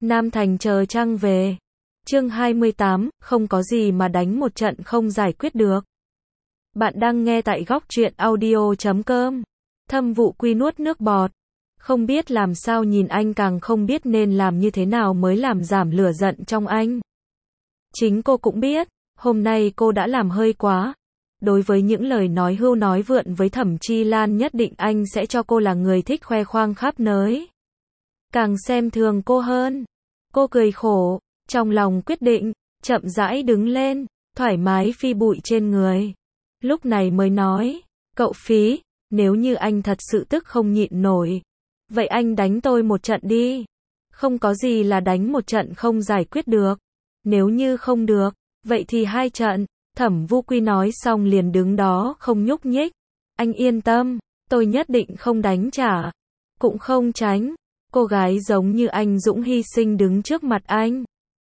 Nam Thành chờ Trăng về. Chương 28, không có gì mà đánh một trận không giải quyết được. Bạn đang nghe tại góc truyện audio.com. Thâm Vụ Quy nuốt nước bọt. Không biết làm sao, nhìn anh càng không biết nên làm như thế nào mới làm giảm lửa giận trong anh. Chính cô cũng biết, hôm nay cô đã làm hơi quá. Đối với những lời nói hưu nói vượn với Thẩm Chi Lan, nhất định anh sẽ cho cô là người thích khoe khoang khắp nơi. Càng xem thường cô hơn. Cô cười khổ, trong lòng quyết định, chậm rãi đứng lên, thoải mái phi bụi trên người. Lúc này mới nói, cậu Phí, nếu như anh thật sự tức không nhịn nổi, vậy anh đánh tôi một trận đi. Không có gì là đánh một trận không giải quyết được. Nếu như không được, vậy thì 2 trận. Thẩm Vu Quy nói xong liền đứng đó không nhúc nhích. Anh yên tâm, tôi nhất định không đánh trả, cũng không tránh. Cô gái giống như anh dũng hy sinh đứng trước mặt anh.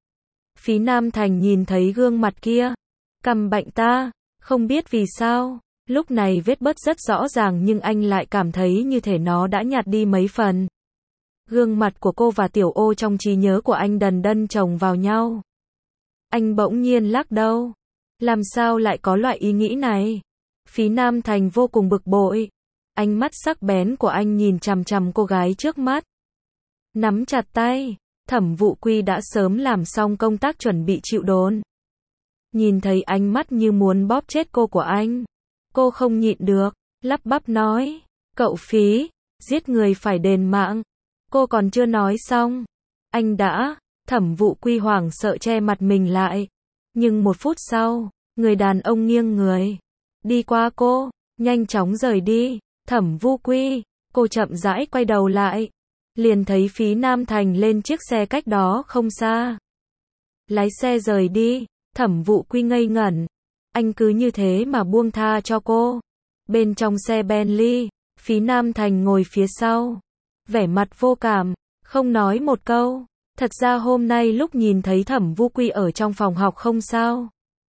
Phí Nam Thành nhìn thấy gương mặt kia, cằm bệnh ta, không biết vì sao, lúc này vết bớt rất rõ ràng nhưng anh lại cảm thấy như thể nó đã nhạt đi mấy phần. Gương mặt của cô và Tiểu Ô trong trí nhớ của anh đần đần chồng vào nhau. Anh bỗng nhiên lắc đầu. Làm sao lại có loại ý nghĩ này? Phí Nam Thành vô cùng bực bội. Ánh mắt sắc bén của anh nhìn chằm chằm cô gái trước mắt. Nắm chặt tay, Thẩm Vụ Quy đã sớm làm xong công tác chuẩn bị chịu đòn. Nhìn thấy ánh mắt như muốn bóp chết cô của anh, cô không nhịn được, lắp bắp nói, cậu Phí, giết người phải đền mạng. Cô còn chưa nói xong, anh đã, Thẩm Vụ Quy hoảng sợ che mặt mình lại. Nhưng 1 phút sau, người đàn ông nghiêng người, đi qua cô, nhanh chóng rời đi. Thẩm Vu Quy, cô chậm rãi quay đầu lại, liền thấy Phí Nam Thành lên chiếc xe cách đó không xa. Lái xe rời đi. Thẩm Vụ Quy ngây ngẩn, anh cứ như thế mà buông tha cho cô. Bên trong xe Bentley, Phí Nam Thành ngồi phía sau, vẻ mặt vô cảm, không nói một câu. Thật ra hôm nay lúc nhìn thấy Thẩm Vu Quy ở trong phòng học không sao,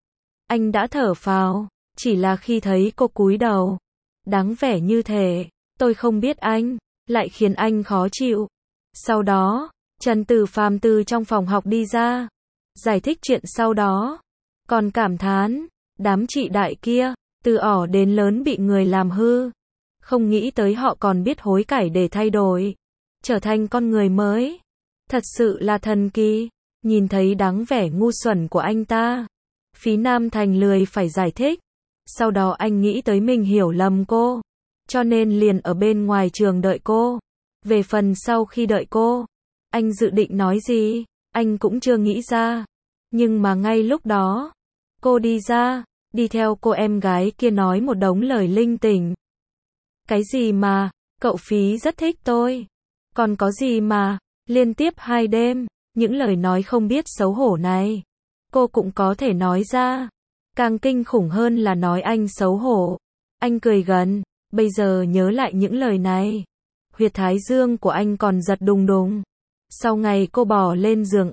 anh đã thở phào, chỉ là khi thấy cô cúi đầu, đáng vẻ như thể, tôi không biết anh, lại khiến anh khó chịu. Sau đó, Trần Tử Phàm từ trong phòng học đi ra, giải thích chuyện sau đó, còn cảm thán, đám chị đại kia, từ nhỏ đến lớn bị người làm hư, không nghĩ tới họ còn biết hối cải để thay đổi, trở thành con người mới. Thật sự là thần kỳ. Nhìn thấy dáng vẻ ngu xuẩn của anh ta, Phí Nam Thành lười phải giải thích. Sau đó anh nghĩ tới mình hiểu lầm cô, cho nên liền ở bên ngoài trường đợi cô. Về phần sau khi đợi cô, anh dự định nói gì, anh cũng chưa nghĩ ra. Nhưng mà ngay lúc đó, cô đi ra, đi theo cô em gái kia nói một đống lời linh tinh. Cái gì mà, cậu Phí rất thích tôi. Còn có gì mà, liên tiếp 2 đêm, những lời nói không biết xấu hổ này, cô cũng có thể nói ra. Càng kinh khủng hơn là nói anh xấu hổ. Anh cười gần, bây giờ nhớ lại những lời này, huyệt thái dương của anh còn giật đùng đùng. Sau ngày cô bỏ lên giường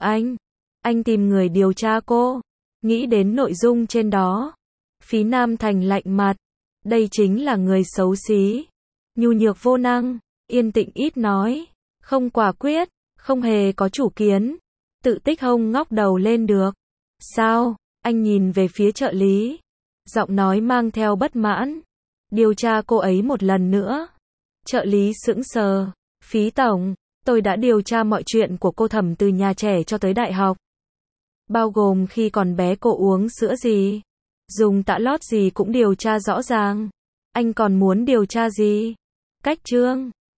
anh tìm người điều tra cô. Nghĩ đến nội dung trên đó, Phí Nam Thành lạnh mặt. Đây chính là người xấu xí, nhu nhược vô năng, yên tĩnh ít nói, không quả quyết, không hề có chủ kiến, tự tích hông ngóc đầu lên được. Sao? Anh nhìn về phía trợ lý, giọng nói mang theo bất mãn. Điều tra cô ấy một lần nữa. Trợ lý sững sờ. Phí tổng, tôi đã điều tra mọi chuyện của cô Thẩm từ nhà trẻ cho tới đại học. Bao gồm khi còn bé cô uống sữa gì, dùng tã lót gì cũng điều tra rõ ràng. Anh còn muốn điều tra gì? Cách chương